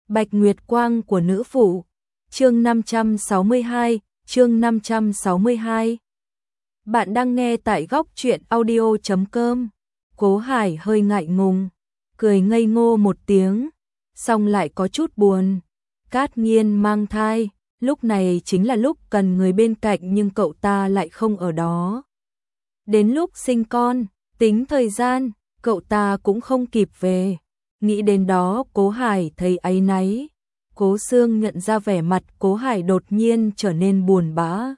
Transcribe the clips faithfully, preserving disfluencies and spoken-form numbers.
Bạch Nguyệt Quang của nữ phụ. Chương năm trăm sáu mươi hai, chương năm trăm sáu mươi hai. Bạn đang nghe tại góc truyện audio chấm com. Cố Hải hơi ngại ngùng, cười ngây ngô một tiếng, xong lại có chút buồn. Cát Nghiên mang thai, lúc này chính là lúc cần người bên cạnh nhưng cậu ta lại không ở đó. Đến lúc sinh con, tính thời gian, cậu ta cũng không kịp về. Nghĩ đến đó Cố Hải thấy áy náy. Cố Sương nhận ra vẻ mặt Cố Hải đột nhiên trở nên buồn bã.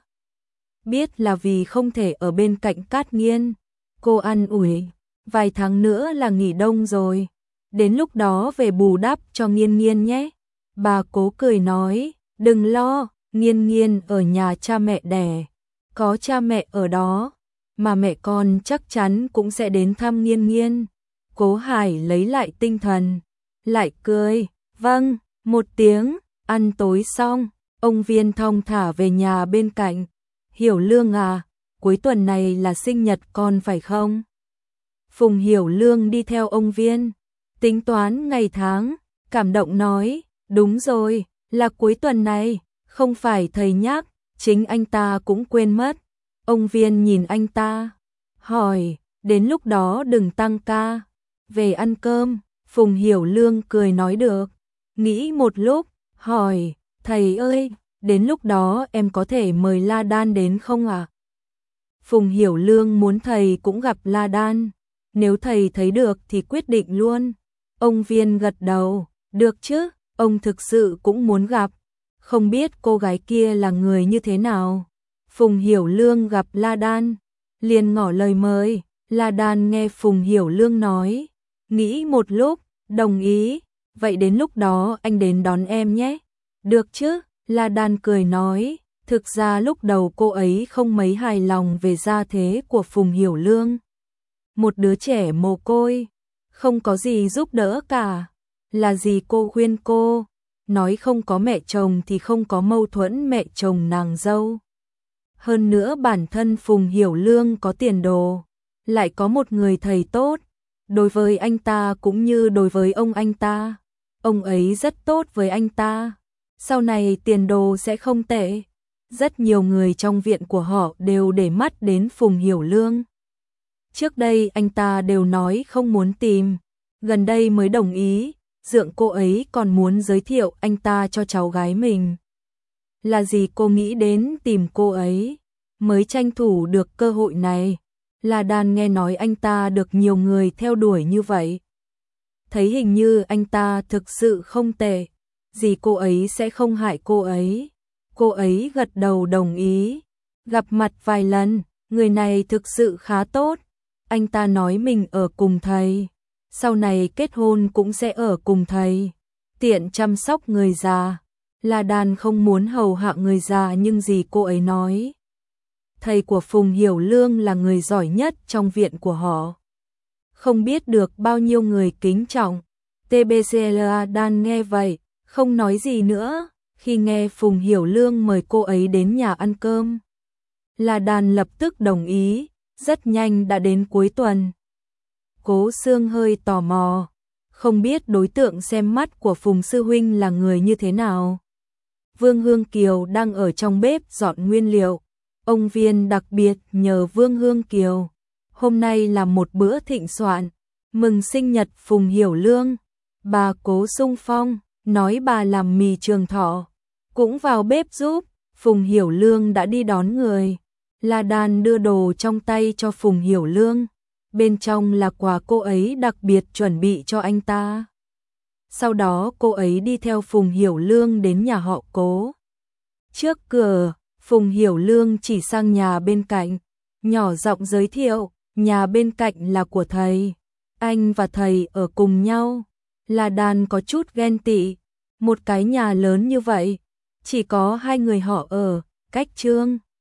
Biết là vì không thể ở bên cạnh Cát Nghiên. Cô an ủi, vài tháng nữa là nghỉ đông rồi. Đến lúc đó về bù đắp cho Nghiên Nghiên nhé. Bà Cố cười nói, đừng lo, Nghiên Nghiên ở nhà cha mẹ đẻ. Có cha mẹ ở đó, mà mẹ con chắc chắn cũng sẽ đến thăm Nghiên Nghiên. Cố Hải lấy lại tinh thần, lại cười, vâng, một tiếng, ăn tối xong, ông Viên thong thả về nhà bên cạnh. Hiểu Lương à, cuối tuần này là sinh nhật con phải không? Phùng Hiểu Lương đi theo ông Viên, tính toán ngày tháng, cảm động nói, đúng rồi, là cuối tuần này, không phải thầy nhắc, chính anh ta cũng quên mất. Ông Viên nhìn anh ta, hỏi, đến lúc đó đừng tăng ca, về ăn cơm. Phùng Hiểu Lương cười nói được, nghĩ một lúc, hỏi, thầy ơi, đến lúc đó em có thể mời La Đan đến không ạ? À? Phùng Hiểu Lương muốn thầy cũng gặp La Đan, nếu thầy thấy được thì quyết định luôn. Ông Viên gật đầu, được chứ, ông thực sự cũng muốn gặp, không biết cô gái kia là người như thế nào. Phùng Hiểu Lương gặp La Đan, liền ngỏ lời mời. La Đan nghe Phùng Hiểu Lương nói, nghĩ một lúc, đồng ý, vậy đến lúc đó anh đến đón em nhé. Được chứ, La Đan cười nói, thực ra lúc đầu cô ấy không mấy hài lòng về gia thế của Phùng Hiểu Lương. Một đứa trẻ mồ côi, không có gì giúp đỡ cả, là gì cô khuyên cô, nói không có mẹ chồng thì không có mâu thuẫn mẹ chồng nàng dâu. Hơn nữa bản thân Phùng Hiểu Lương có tiền đồ, lại có một người thầy tốt, đối với anh ta cũng như đối với ông anh ta. Ông ấy rất tốt với anh ta, sau này tiền đồ sẽ không tệ. Rất nhiều người trong viện của họ đều để mắt đến Phùng Hiểu Lương. Trước đây anh ta đều nói không muốn tìm, gần đây mới đồng ý, dượng cô ấy còn muốn giới thiệu anh ta cho cháu gái mình. Là gì cô nghĩ đến tìm cô ấy, mới tranh thủ được cơ hội này. La Đan nghe nói anh ta được nhiều người theo đuổi như vậy, thấy hình như anh ta thực sự không tệ, gì cô ấy sẽ không hại cô ấy. Cô ấy gật đầu đồng ý, gặp mặt vài lần, người này thực sự khá tốt. Anh ta nói mình ở cùng thầy, sau này kết hôn cũng sẽ ở cùng thầy, tiện chăm sóc người già. La Đan không muốn hầu hạ người già nhưng gì cô ấy nói, thầy của Phùng Hiểu Lương là người giỏi nhất trong viện của họ, không biết được bao nhiêu người kính trọng. tê bê xê La Đan nghe vậy, không nói gì nữa. Khi nghe Phùng Hiểu Lương mời cô ấy đến nhà ăn cơm, La Đan lập tức đồng ý, rất nhanh đã đến cuối tuần. Cố Sương hơi tò mò, không biết đối tượng xem mắt của Phùng sư huynh là người như thế nào. Vương Hương Kiều đang ở trong bếp dọn nguyên liệu, ông Viên đặc biệt nhờ Vương Hương Kiều, hôm nay là một bữa thịnh soạn, mừng sinh nhật Phùng Hiểu Lương. Bà Cố xung phong, nói bà làm mì trường thọ, cũng vào bếp giúp. Phùng Hiểu Lương đã đi đón người. La Đan đưa đồ trong tay cho Phùng Hiểu Lương, bên trong là quà cô ấy đặc biệt chuẩn bị cho anh ta. Sau đó cô ấy đi theo Phùng Hiểu Lương đến nhà họ Cố. Trước cửa, Phùng Hiểu Lương chỉ sang nhà bên cạnh, nhỏ giọng giới thiệu, nhà bên cạnh là của thầy, anh và thầy ở cùng nhau. La Đan có chút ghen tị, một cái nhà lớn như vậy, chỉ có hai người họ ở, cách Trương